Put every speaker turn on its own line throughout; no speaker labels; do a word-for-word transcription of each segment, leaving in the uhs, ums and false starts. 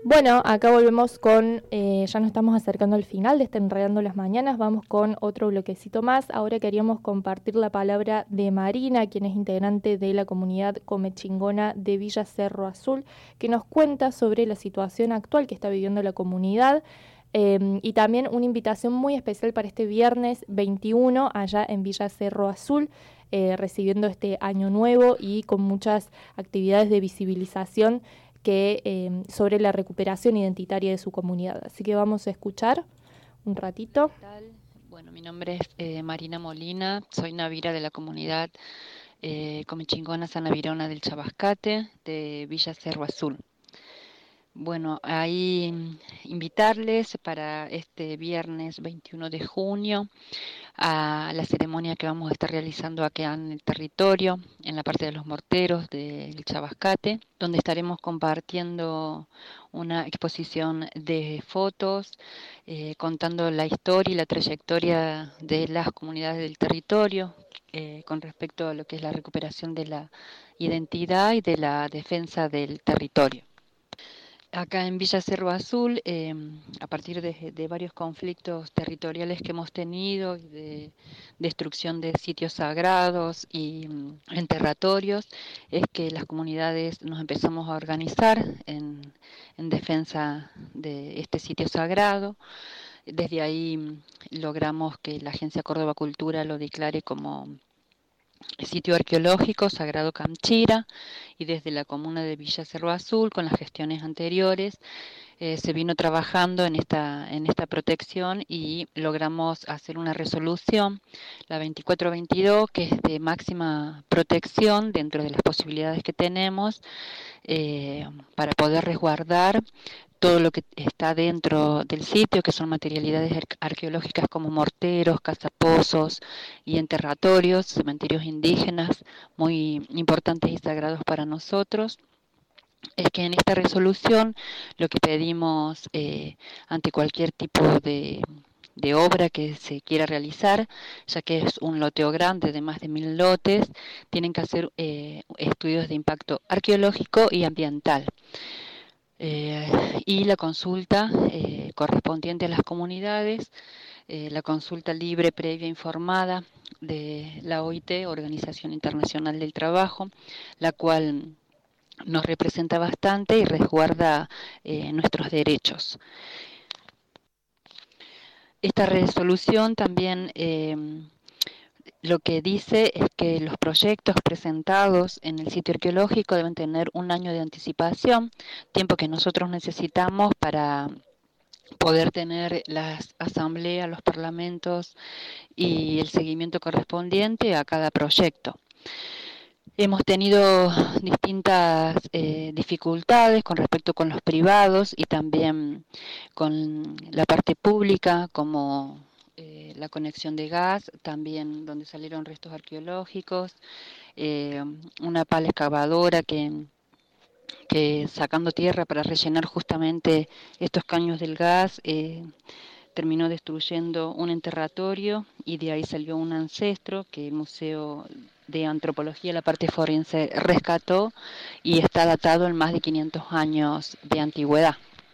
Bueno, acá volvemos con, eh, ya nos estamos acercando al final de este Enredando las Mañanas, vamos con otro bloquecito más. Ahora queríamos compartir la palabra de Marina, quien es integrante de la comunidad comechingona de Villa Cerro Azul, que nos cuenta sobre la situación actual que está viviendo la comunidad. Eh, y también una invitación muy especial para este viernes veintiuno allá en Villa Cerro Azul, eh, recibiendo este año nuevo y con muchas actividades de visibilización que eh, sobre la recuperación identitaria de su comunidad. Así que vamos a escuchar un ratito.
¿Qué tal? Bueno, mi nombre es eh, Marina Molina, soy navira de la comunidad eh, Comechingona San Navirona del Chabascate, de Villa Cerro Azul. Bueno, ahí invitarles para este viernes veintiuno de junio a la ceremonia que vamos a estar realizando aquí en el territorio, en la parte de los morteros del Chabascate, donde estaremos compartiendo una exposición de fotos, eh, contando la historia y la trayectoria de las comunidades del territorio, eh, con respecto a lo que es la recuperación de la identidad y de la defensa del territorio. Acá en Villa Cerro Azul, eh, a partir de, de varios conflictos territoriales que hemos tenido, de destrucción de sitios sagrados y mm, enterratorios, es que las comunidades nos empezamos a organizar en, en defensa de este sitio sagrado. Desde ahí mm, logramos que la Agencia Córdoba Cultura lo declare como sitio arqueológico Sagrado Camchira, y desde la comuna de Villa Cerro Azul, con las gestiones anteriores, eh, se vino trabajando en esta, en esta protección y logramos hacer una resolución, la veinticuatro veintidós, que es de máxima protección dentro de las posibilidades que tenemos, eh, para poder resguardar todo lo que está dentro del sitio, que son materialidades arqueológicas como morteros, cazapozos y enterratorios, cementerios indígenas muy importantes y sagrados para nosotros. Es que en esta resolución lo que pedimos eh, ante cualquier tipo de, de obra que se quiera realizar, ya que es un loteo grande de más de mil lotes, tienen que hacer eh, estudios de impacto arqueológico y ambiental. Eh, y la consulta eh, correspondiente a las comunidades, eh, la consulta libre, previa, informada de la O I T, Organización Internacional del Trabajo, la cual nos representa bastante y resguarda eh, nuestros derechos. Esta resolución también eh, lo que dice es que los proyectos presentados en el sitio arqueológico deben tener un año de anticipación, tiempo que nosotros necesitamos para poder tener las asambleas, los parlamentos y el seguimiento correspondiente a cada proyecto. Hemos tenido distintas eh, dificultades con respecto con los privados y también con la parte pública, como eh, la conexión de gas, también donde salieron restos arqueológicos, eh, una pala excavadora que, que sacando tierra para rellenar justamente estos caños del gas, eh, terminó destruyendo un enterratorio y de ahí salió un ancestro que el Museo de Antropología, la parte forense, rescató y está datado en más de quinientos años de antigüedad.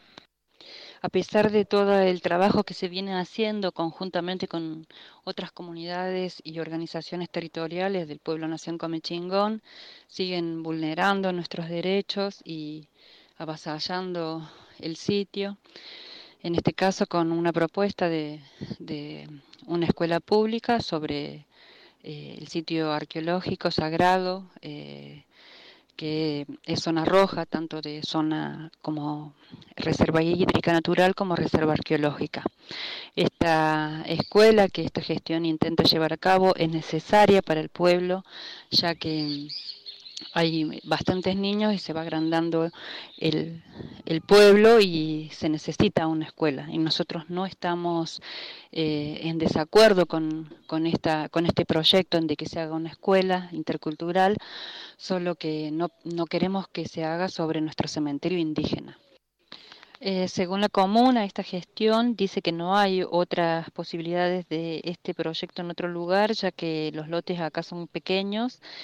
A pesar de todo el trabajo que se viene haciendo conjuntamente con otras comunidades y organizaciones territoriales del pueblo nación comechingón, siguen vulnerando nuestros derechos y avasallando el sitio. En este caso con una propuesta de, de una escuela pública sobre eh, el sitio arqueológico sagrado, eh, que es zona roja, tanto de zona como reserva hídrica natural como reserva arqueológica. Esta escuela que esta gestión intenta llevar a cabo es necesaria para el pueblo, ya que hay bastantes niños y se va agrandando el, el pueblo y se necesita una escuela. Y nosotros no estamos eh, en desacuerdo con, con, esta, con este proyecto en de que se haga una escuela intercultural, solo que no, no queremos que se haga sobre nuestro cementerio indígena. Eh, según la comuna, esta gestión dice que no hay otras posibilidades de este proyecto en otro lugar, ya que los lotes acá son pequeños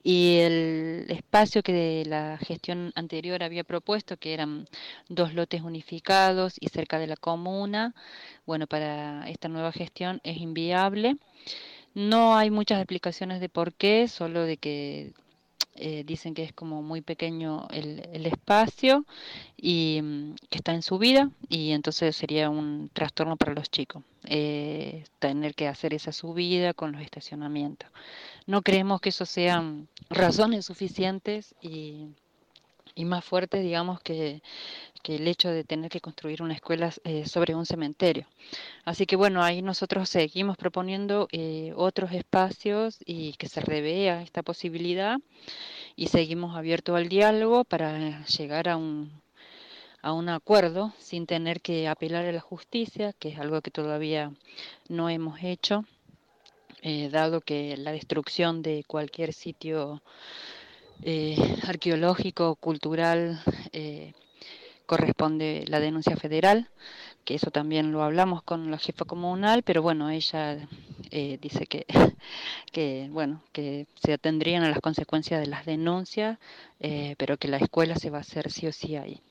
Y el espacio que la gestión anterior había propuesto, que eran dos lotes unificados y cerca de la comuna, bueno, para esta nueva gestión es inviable. No hay muchas explicaciones de por qué, solo de que eh, dicen que es como muy pequeño el, el espacio y mm, que está en subida, y entonces sería un trastorno para los chicos eh, tener que hacer esa subida con los estacionamientos. No creemos que eso sean razones suficientes y, y más fuertes, digamos, que, que el hecho de tener que construir una escuela eh, sobre un cementerio. Así que bueno, ahí nosotros seguimos proponiendo eh, otros espacios y que se revea esta posibilidad, y seguimos abiertos al diálogo para llegar a un, a un acuerdo sin tener que apelar a la justicia, que es algo que todavía no hemos hecho. Eh, dado que la destrucción de cualquier sitio eh, arqueológico, cultural, eh, corresponde la denuncia federal, que eso también lo hablamos con la jefa comunal, pero bueno, ella eh, dice que, que, bueno, que se atendrían a las consecuencias de las denuncias, eh, pero que la escuela se va a hacer sí o sí ahí.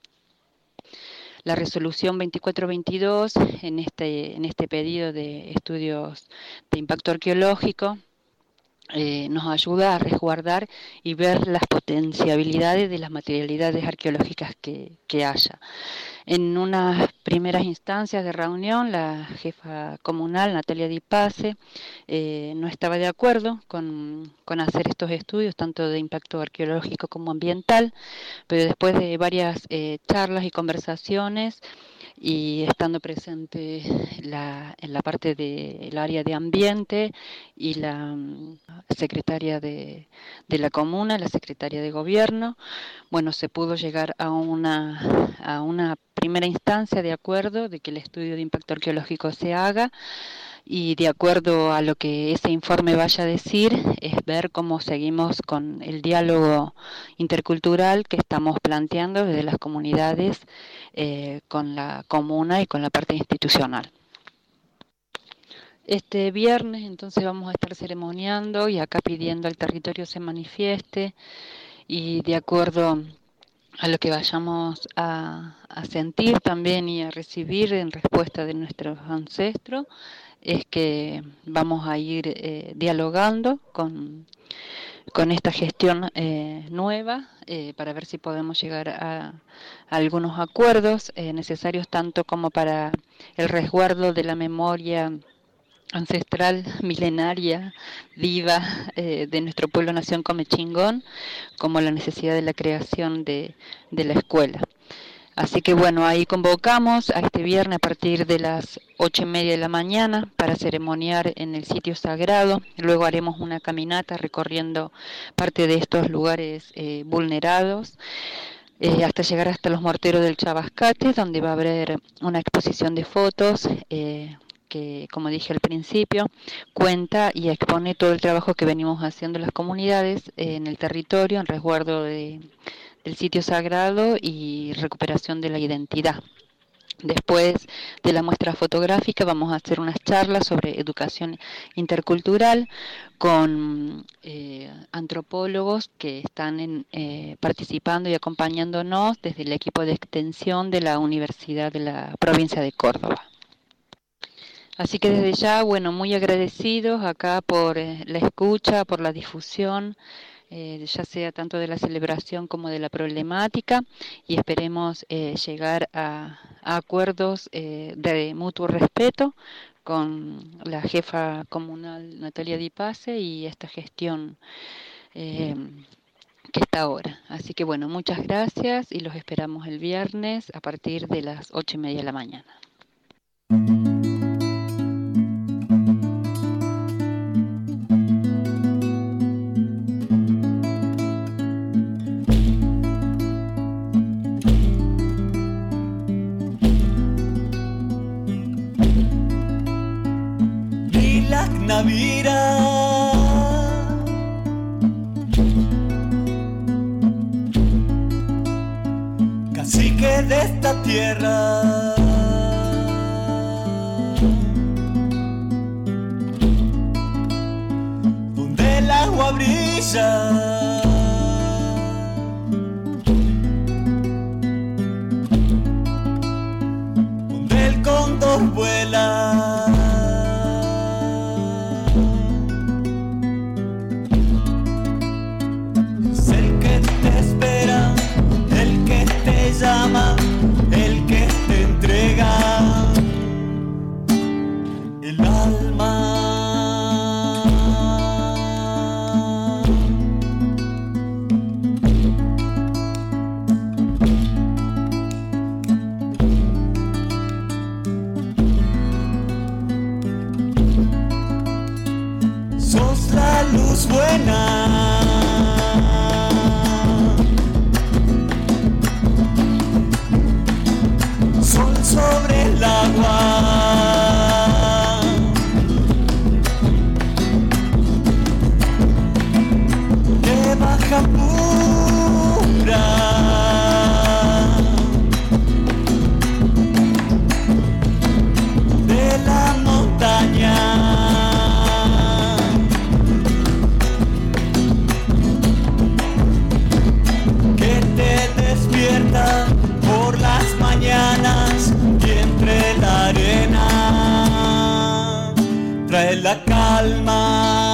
La resolución veinticuatro veintidós en este, en este pedido de estudios de impacto arqueológico eh, nos ayuda a resguardar y ver las potencialidades de las materialidades arqueológicas que, que haya. En unas primeras instancias de reunión, la jefa comunal, Natalia Di Pace, eh, no estaba de acuerdo con, con hacer estos estudios, tanto de impacto arqueológico como ambiental, pero después de varias eh, charlas y conversaciones, y estando presente la, en la parte del área de ambiente y la um, secretaria de, de la comuna, la secretaria de gobierno, bueno, se pudo llegar a una, a una primera instancia de acuerdo de que el estudio de impacto arqueológico se haga, y de acuerdo a lo que ese informe vaya a decir, es ver cómo seguimos con el diálogo intercultural que estamos planteando desde las comunidades eh, con la comuna y con la parte institucional. Este viernes entonces vamos a estar ceremoniando y acá pidiendo al territorio se manifieste, y de acuerdo a lo que vayamos a, a sentir también y a recibir en respuesta de nuestros ancestros, es que vamos a ir eh, dialogando con, con esta gestión eh, nueva eh, para ver si podemos llegar a, a algunos acuerdos eh, necesarios tanto como para el resguardo de la memoria ancestral, milenaria, viva eh, de nuestro pueblo nación Comechingón, como la necesidad de la creación de, de la escuela. Así que bueno, ahí convocamos a este viernes a partir de las ocho y media de la mañana para ceremoniar en el sitio sagrado. Luego haremos una caminata recorriendo parte de estos lugares eh, vulnerados, eh, hasta llegar hasta los morteros del Chabascate, donde va a haber una exposición de fotos eh, que, como dije al principio, cuenta y expone todo el trabajo que venimos haciendo las comunidades eh, en el territorio, en resguardo de del sitio sagrado y recuperación de la identidad. Después de la muestra fotográfica vamos a hacer unas charlas sobre educación intercultural con eh, antropólogos que están en, eh, participando y acompañándonos desde el equipo de extensión de la Universidad de la Provincia de Córdoba. Así que desde ya, bueno, muy agradecidos acá por eh, la escucha, por la difusión, Eh, ya sea tanto de la celebración como de la problemática, y esperemos eh, llegar a, a acuerdos eh, de mutuo respeto con la jefa comunal Natalia Di Pace y esta gestión eh, que está ahora. Así que bueno, muchas gracias y los esperamos el viernes a partir de las ocho y media de la mañana.
Navira, cacique de esta tierra, donde el agua brilla brilla. Donde el cóndor vuela. Es el que te espera, el que te llama, el que te entrega el alma. Sos la luz buena. Sol sobre el agua. Que baja pura. De la montaña. Que te despierta por las mañanas y entre la arena trae la calma.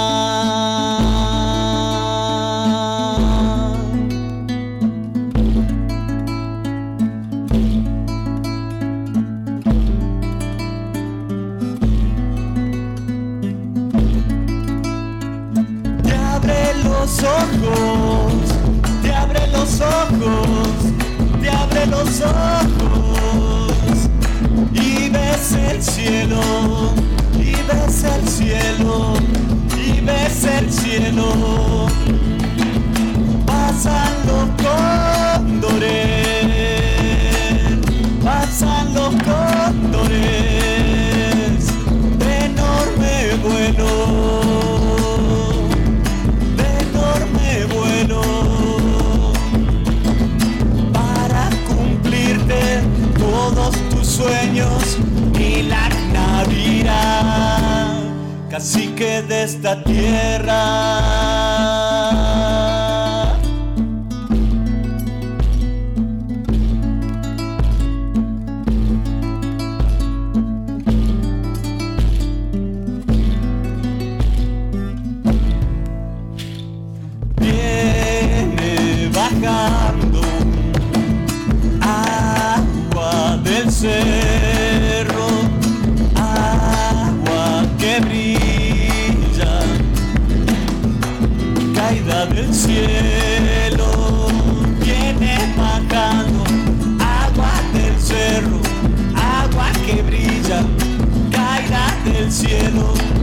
Te abre los ojos, te abre los ojos, te abre los ojos y ves el cielo, y ves el cielo, y ves el cielo. Pasan los cóndores, pasan los cóndores de enorme vuelo, de enorme vuelo. Todos tus sueños y la Navira, cacique de esta tierra. Viene bajando del cerro, agua que brilla, caída del cielo, viene bajando, agua del cerro, agua que brilla, caída del cielo.